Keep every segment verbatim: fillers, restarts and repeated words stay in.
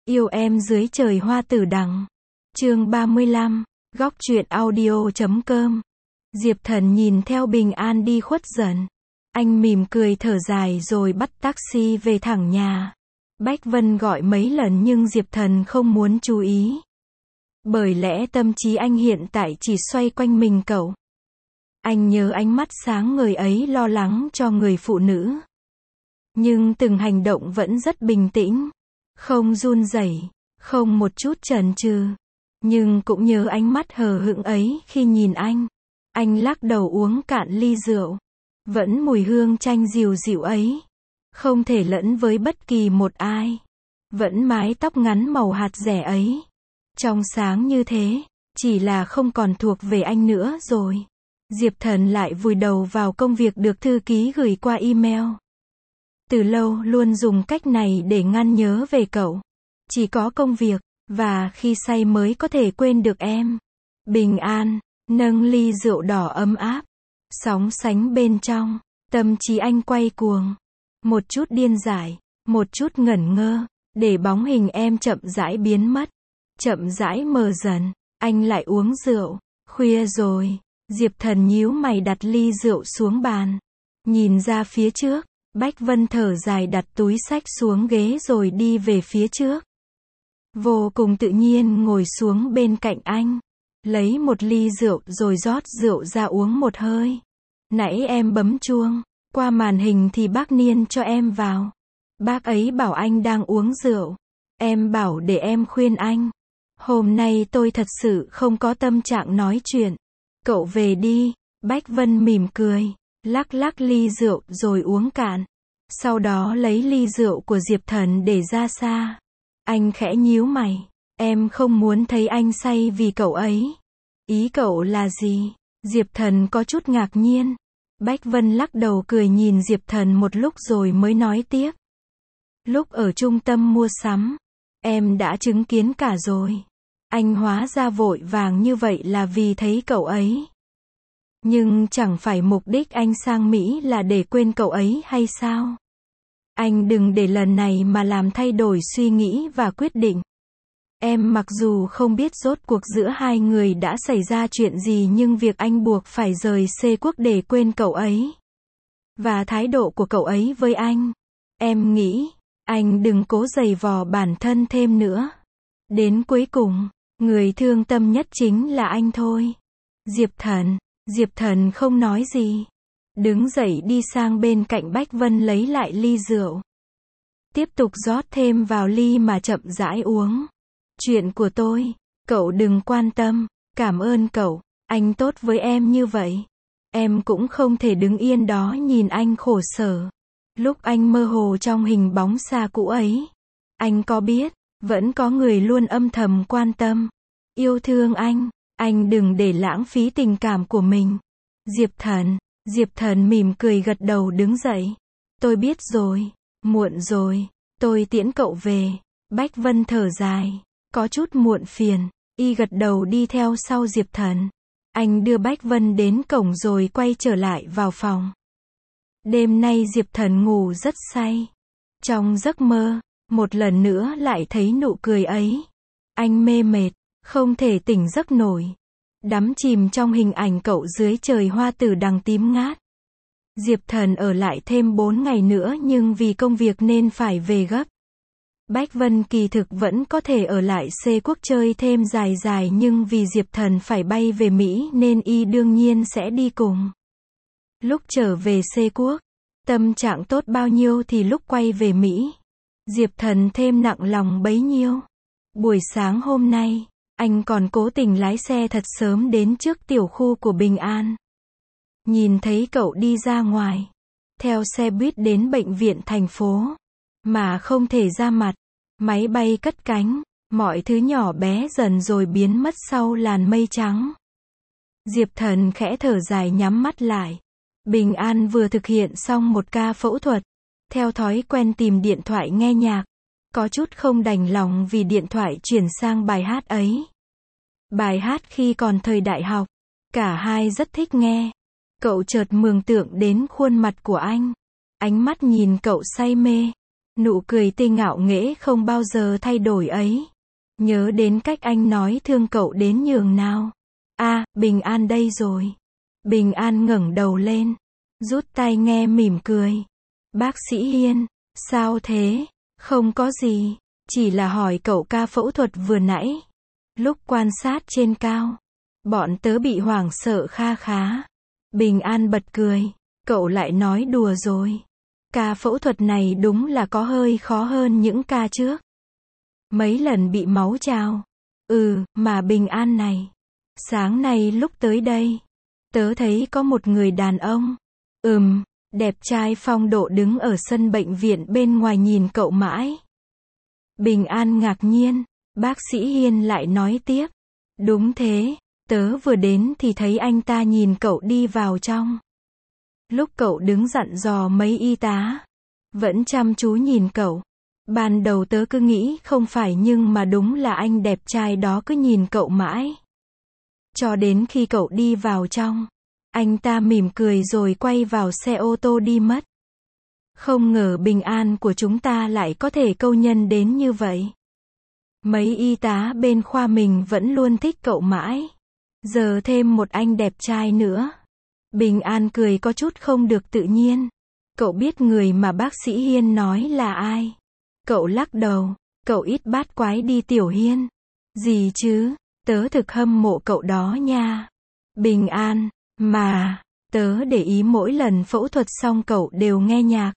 Yêu em dưới trời hoa tử đằng. Chương ba mươi lăm, góc truyện audio chấm com. Diệp Thần nhìn theo Bình An đi khuất dần. Anh mỉm cười thở dài rồi bắt taxi về thẳng nhà. Bách Vân gọi mấy lần nhưng Diệp Thần không muốn chú ý. Bởi lẽ tâm trí anh hiện tại chỉ xoay quanh mình cậu. Anh nhớ ánh mắt sáng ngời ấy lo lắng cho người phụ nữ. Nhưng từng hành động vẫn rất bình tĩnh. Không run rẩy, không một chút chần chừ. Nhưng cũng nhớ ánh mắt hờ hững ấy khi nhìn anh. Anh lắc đầu uống cạn ly rượu. Vẫn mùi hương chanh dịu dịu ấy. Không thể lẫn với bất kỳ một ai. Vẫn mái tóc ngắn màu hạt rẻ ấy. Trong sáng như thế, chỉ là không còn thuộc về anh nữa rồi. Diệp Thần lại vùi đầu vào công việc được thư ký gửi qua email. Từ lâu luôn dùng cách này để ngăn nhớ về cậu. Chỉ có công việc, và khi say mới có thể quên được em. Bình An, nâng ly rượu đỏ ấm áp. Sóng sánh bên trong, tâm trí anh quay cuồng. Một chút điên dại, một chút ngẩn ngơ, để bóng hình em chậm rãi biến mất. Chậm rãi mờ dần, anh lại uống rượu. Khuya rồi, Diệp Thần nhíu mày đặt ly rượu xuống bàn. Nhìn ra phía trước. Bách Vân thở dài đặt túi xách xuống ghế rồi đi về phía trước. Vô cùng tự nhiên ngồi xuống bên cạnh anh. Lấy một ly rượu rồi rót rượu ra uống một hơi. Nãy em bấm chuông. Qua màn hình thì bác Niên cho em vào. Bác ấy bảo anh đang uống rượu. Em bảo để em khuyên anh. Hôm nay tôi thật sự không có tâm trạng nói chuyện. Cậu về đi. Bách Vân mỉm cười. Lắc lắc ly rượu rồi uống cạn. Sau đó lấy ly rượu của Diệp Thần để ra xa. Anh khẽ nhíu mày. Em không muốn thấy anh say vì cậu ấy. Ý cậu là gì? Diệp Thần có chút ngạc nhiên. Bách Vân lắc đầu cười nhìn Diệp Thần một lúc rồi mới nói tiếp. Lúc ở trung tâm mua sắm, em đã chứng kiến cả rồi. Anh hóa ra vội vàng như vậy là vì thấy cậu ấy. Nhưng chẳng phải mục đích anh sang Mỹ là để quên cậu ấy hay sao? Anh đừng để lần này mà làm thay đổi suy nghĩ và quyết định. Em mặc dù không biết rốt cuộc giữa hai người đã xảy ra chuyện gì nhưng việc anh buộc phải rời xê quốc để quên cậu ấy. Và thái độ của cậu ấy với anh. Em nghĩ, anh đừng cố giày vò bản thân thêm nữa. Đến cuối cùng, người thương tâm nhất chính là anh thôi. Diệp Thần. Diệp Thần không nói gì. Đứng dậy đi sang bên cạnh Bách Vân lấy lại ly rượu. Tiếp tục rót thêm vào ly mà chậm rãi uống. Chuyện của tôi, cậu đừng quan tâm. Cảm ơn cậu, anh tốt với em như vậy. Em cũng không thể đứng yên đó nhìn anh khổ sở. Lúc anh mơ hồ trong hình bóng xa cũ ấy. Anh có biết, vẫn có người luôn âm thầm quan tâm. Yêu thương anh. Anh đừng để lãng phí tình cảm của mình. Diệp Thần. Diệp Thần mỉm cười gật đầu đứng dậy. Tôi biết rồi. Muộn rồi. Tôi tiễn cậu về. Bách Vân thở dài. Có chút muộn phiền. Y gật đầu đi theo sau Diệp Thần. Anh đưa Bách Vân đến cổng rồi quay trở lại vào phòng. Đêm nay Diệp Thần ngủ rất say. Trong giấc mơ, một lần nữa lại thấy nụ cười ấy. Anh mê mệt. Không thể tỉnh giấc nổi. Đắm chìm trong hình ảnh cậu dưới trời hoa tử đằng tím ngát. Diệp Thần ở lại thêm bốn ngày nữa nhưng vì công việc nên phải về gấp. Bách Vân kỳ thực vẫn có thể ở lại xê quốc chơi thêm dài dài nhưng vì Diệp Thần phải bay về Mỹ nên y đương nhiên sẽ đi cùng. Lúc trở về xê quốc, tâm trạng tốt bao nhiêu thì lúc quay về Mỹ, Diệp Thần thêm nặng lòng bấy nhiêu. Buổi sáng hôm nay, anh còn cố tình lái xe thật sớm đến trước tiểu khu của Bình An. Nhìn thấy cậu đi ra ngoài, theo xe buýt đến bệnh viện thành phố, mà không thể ra mặt, máy bay cất cánh, mọi thứ nhỏ bé dần rồi biến mất sau làn mây trắng. Diệp Thần khẽ thở dài nhắm mắt lại. Bình An vừa thực hiện xong một ca phẫu thuật, theo thói quen tìm điện thoại nghe nhạc. Có chút không đành lòng vì điện thoại chuyển sang bài hát ấy. Bài hát khi còn thời đại học. Cả hai rất thích nghe. Cậu chợt mường tượng đến khuôn mặt của anh. Ánh mắt nhìn cậu say mê. Nụ cười tươi ngạo nghễ không bao giờ thay đổi ấy. Nhớ đến cách anh nói thương cậu đến nhường nào. À, Bình An đây rồi. Bình An ngẩng đầu lên, rút tai nghe mỉm cười. Bác sĩ Hiên, sao thế? Không có gì, chỉ là hỏi cậu ca phẫu thuật vừa nãy. Lúc quan sát trên cao, bọn tớ bị hoảng sợ kha khá. Bình An bật cười, cậu lại nói đùa rồi. Ca phẫu thuật này đúng là có hơi khó hơn những ca trước. Mấy lần bị máu trào. Ừ, mà Bình An này. Sáng nay lúc tới đây, tớ thấy có một người đàn ông. Ừm, đẹp trai phong độ đứng ở sân bệnh viện bên ngoài nhìn cậu mãi. Bình An ngạc nhiên, bác sĩ Hiên lại nói tiếp. Đúng thế, tớ vừa đến thì thấy anh ta nhìn cậu đi vào trong. Lúc cậu đứng dặn dò mấy y tá, vẫn chăm chú nhìn cậu. Ban đầu tớ cứ nghĩ không phải nhưng mà đúng là anh đẹp trai đó cứ nhìn cậu mãi. Cho đến khi cậu đi vào trong, anh ta mỉm cười rồi quay vào xe ô tô đi mất. Không ngờ Bình An của chúng ta lại có thể câu nhân đến như vậy. Mấy y tá bên khoa mình vẫn luôn thích cậu mãi. Giờ thêm một anh đẹp trai nữa. Bình An cười có chút không được tự nhiên. Cậu biết người mà bác sĩ Hiên nói là ai? Cậu lắc đầu. Cậu ít bát quái đi Tiểu Hiên. Gì chứ? Tớ thực hâm mộ cậu đó nha. Bình An, mà, tớ để ý mỗi lần phẫu thuật xong cậu đều nghe nhạc.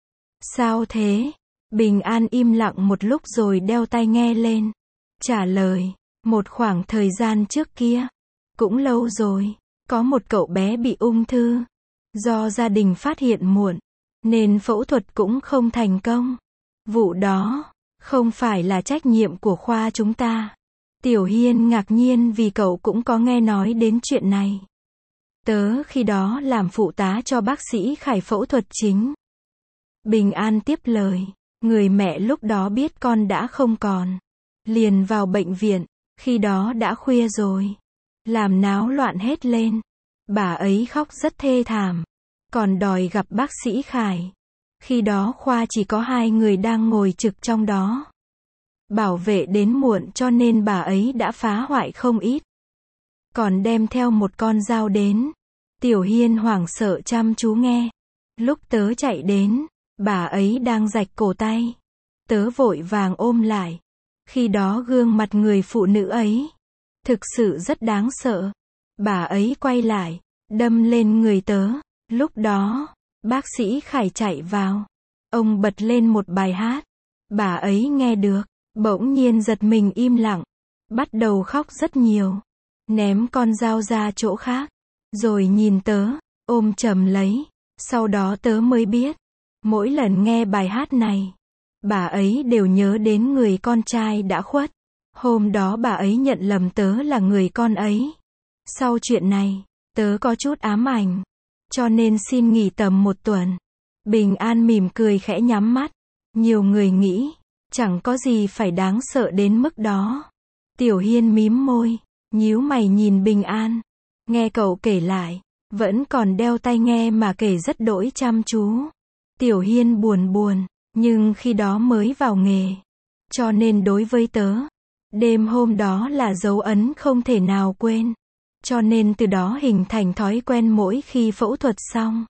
Sao thế? Bình An im lặng một lúc rồi đeo tai nghe lên. Trả lời, một khoảng thời gian trước kia, cũng lâu rồi, có một cậu bé bị ung thư. Do gia đình phát hiện muộn, nên phẫu thuật cũng không thành công. Vụ đó, không phải là trách nhiệm của khoa chúng ta. Tiểu Hiên ngạc nhiên vì cậu cũng có nghe nói đến chuyện này. Tớ khi đó làm phụ tá cho bác sĩ Khải phẫu thuật chính. Bình An tiếp lời, người mẹ lúc đó biết con đã không còn. Liền vào bệnh viện, khi đó đã khuya rồi. Làm náo loạn hết lên. Bà ấy khóc rất thê thảm. Còn đòi gặp bác sĩ Khải. Khi đó khoa chỉ có hai người đang ngồi trực trong đó. Bảo vệ đến muộn cho nên bà ấy đã phá hoại không ít. Còn đem theo một con dao đến. Tiểu Hiên hoảng sợ chăm chú nghe. Lúc tớ chạy đến, bà ấy đang rạch cổ tay. Tớ vội vàng ôm lại. Khi đó gương mặt người phụ nữ ấy thực sự rất đáng sợ. Bà ấy quay lại, đâm lên người tớ. Lúc đó, bác sĩ Khải chạy vào. Ông bật lên một bài hát. Bà ấy nghe được, bỗng nhiên giật mình im lặng. Bắt đầu khóc rất nhiều. Ném con dao ra chỗ khác. Rồi nhìn tớ, ôm chầm lấy. Sau đó tớ mới biết. Mỗi lần nghe bài hát này, bà ấy đều nhớ đến người con trai đã khuất. Hôm đó bà ấy nhận lầm tớ là người con ấy. Sau chuyện này, tớ có chút ám ảnh. Cho nên xin nghỉ tầm một tuần. Bình An mỉm cười khẽ nhắm mắt. Nhiều người nghĩ, chẳng có gì phải đáng sợ đến mức đó. Tiểu Hiên mím môi, nhíu mày nhìn Bình An. Nghe cậu kể lại, vẫn còn đeo tai nghe mà kể rất đỗi chăm chú. Tiểu Hiên buồn buồn, nhưng khi đó mới vào nghề. Cho nên đối với tớ, đêm hôm đó là dấu ấn không thể nào quên. Cho nên từ đó hình thành thói quen mỗi khi phẫu thuật xong,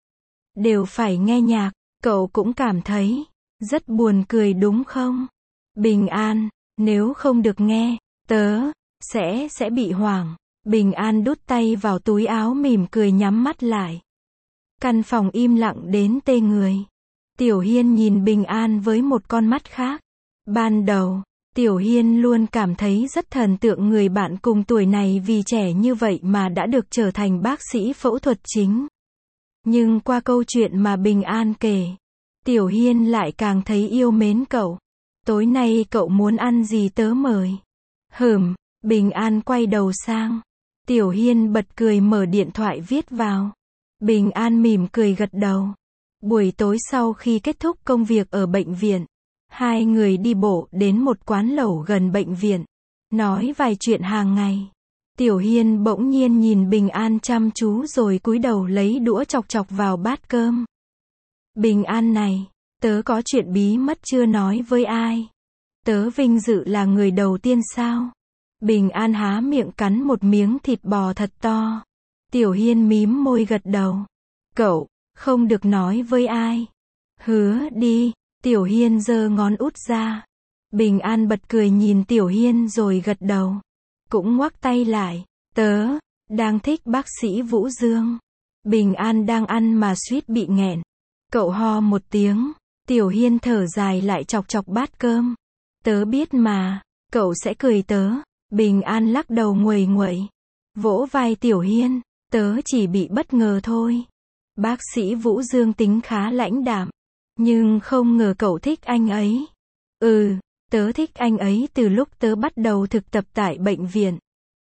đều phải nghe nhạc. Cậu cũng cảm thấy rất buồn cười đúng không? Bình An, nếu không được nghe, tớ sẽ sẽ bị hoảng. Bình An đút tay vào túi áo mỉm cười nhắm mắt lại. Căn phòng im lặng đến tê người. Tiểu Hiên nhìn Bình An với một con mắt khác. Ban đầu, Tiểu Hiên luôn cảm thấy rất thần tượng người bạn cùng tuổi này vì trẻ như vậy mà đã được trở thành bác sĩ phẫu thuật chính. Nhưng qua câu chuyện mà Bình An kể, Tiểu Hiên lại càng thấy yêu mến cậu. Tối nay cậu muốn ăn gì tớ mời. Hừm, Bình An quay đầu sang. Tiểu Hiên bật cười mở điện thoại viết vào. Bình An mỉm cười gật đầu. Buổi tối sau khi kết thúc công việc ở bệnh viện, hai người đi bộ đến một quán lẩu gần bệnh viện, nói vài chuyện hàng ngày. Tiểu Hiên bỗng nhiên nhìn Bình An chăm chú rồi cúi đầu lấy đũa chọc chọc vào bát cơm. Bình An này, Tớ có chuyện bí mật chưa nói với ai. Tớ vinh dự là người đầu tiên sao? Bình An há miệng cắn một miếng thịt bò thật to. Tiểu Hiên mím môi gật đầu. Cậu, không được nói với ai. Hứa đi. Tiểu Hiên giơ ngón út ra. Bình An bật cười nhìn Tiểu Hiên rồi gật đầu. Cũng ngoắc tay lại. Tớ đang thích bác sĩ Vũ Dương. Bình An đang ăn mà suýt bị nghẹn. Cậu ho một tiếng. Tiểu Hiên thở dài lại chọc chọc bát cơm. Tớ biết mà, cậu sẽ cười tớ. Bình An lắc đầu nguầy nguậy. Vỗ vai Tiểu Hiên. Tớ chỉ bị bất ngờ thôi. Bác sĩ Vũ Dương tính khá lãnh đạm. Nhưng không ngờ cậu thích anh ấy. Ừ, tớ thích anh ấy từ lúc tớ bắt đầu thực tập tại bệnh viện.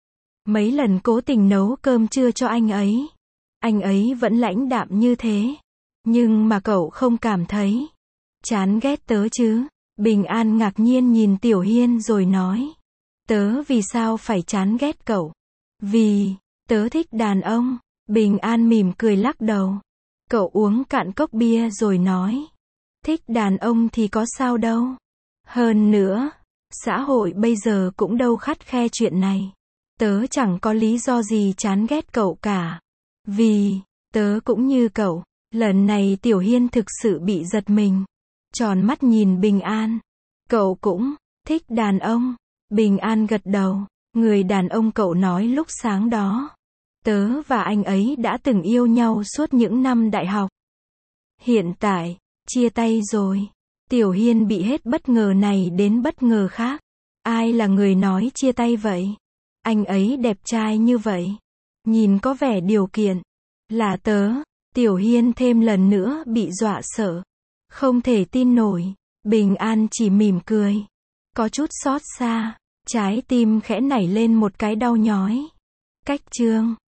Mấy lần cố tình nấu cơm trưa cho anh ấy. Anh ấy vẫn lãnh đạm như thế. Nhưng mà cậu không cảm thấy chán ghét tớ chứ? Bình An ngạc nhiên nhìn Tiểu Hiên rồi nói. Tớ vì sao phải chán ghét cậu? Vì, tớ thích đàn ông. Bình An mỉm cười lắc đầu. Cậu uống cạn cốc bia rồi nói. Thích đàn ông thì có sao đâu. Hơn nữa, xã hội bây giờ cũng đâu khắt khe chuyện này. Tớ chẳng có lý do gì chán ghét cậu cả. Vì, tớ cũng như cậu. Lần này Tiểu Hiên thực sự bị giật mình. Tròn mắt nhìn Bình An. Cậu cũng thích đàn ông. Bình An gật đầu. Người đàn ông cậu nói lúc sáng đó. Tớ và anh ấy đã từng yêu nhau suốt những năm đại học. Hiện tại, chia tay rồi. Tiểu Hiên bị hết bất ngờ này đến bất ngờ khác. Ai là người nói chia tay vậy? Anh ấy đẹp trai như vậy. Nhìn có vẻ điều kiện. Là tớ. Tiểu Hiên thêm lần nữa bị dọa sợ. Không thể tin nổi. Bình An chỉ mỉm cười. Có chút xót xa. Trái tim khẽ nảy lên một cái đau nhói. Cách chương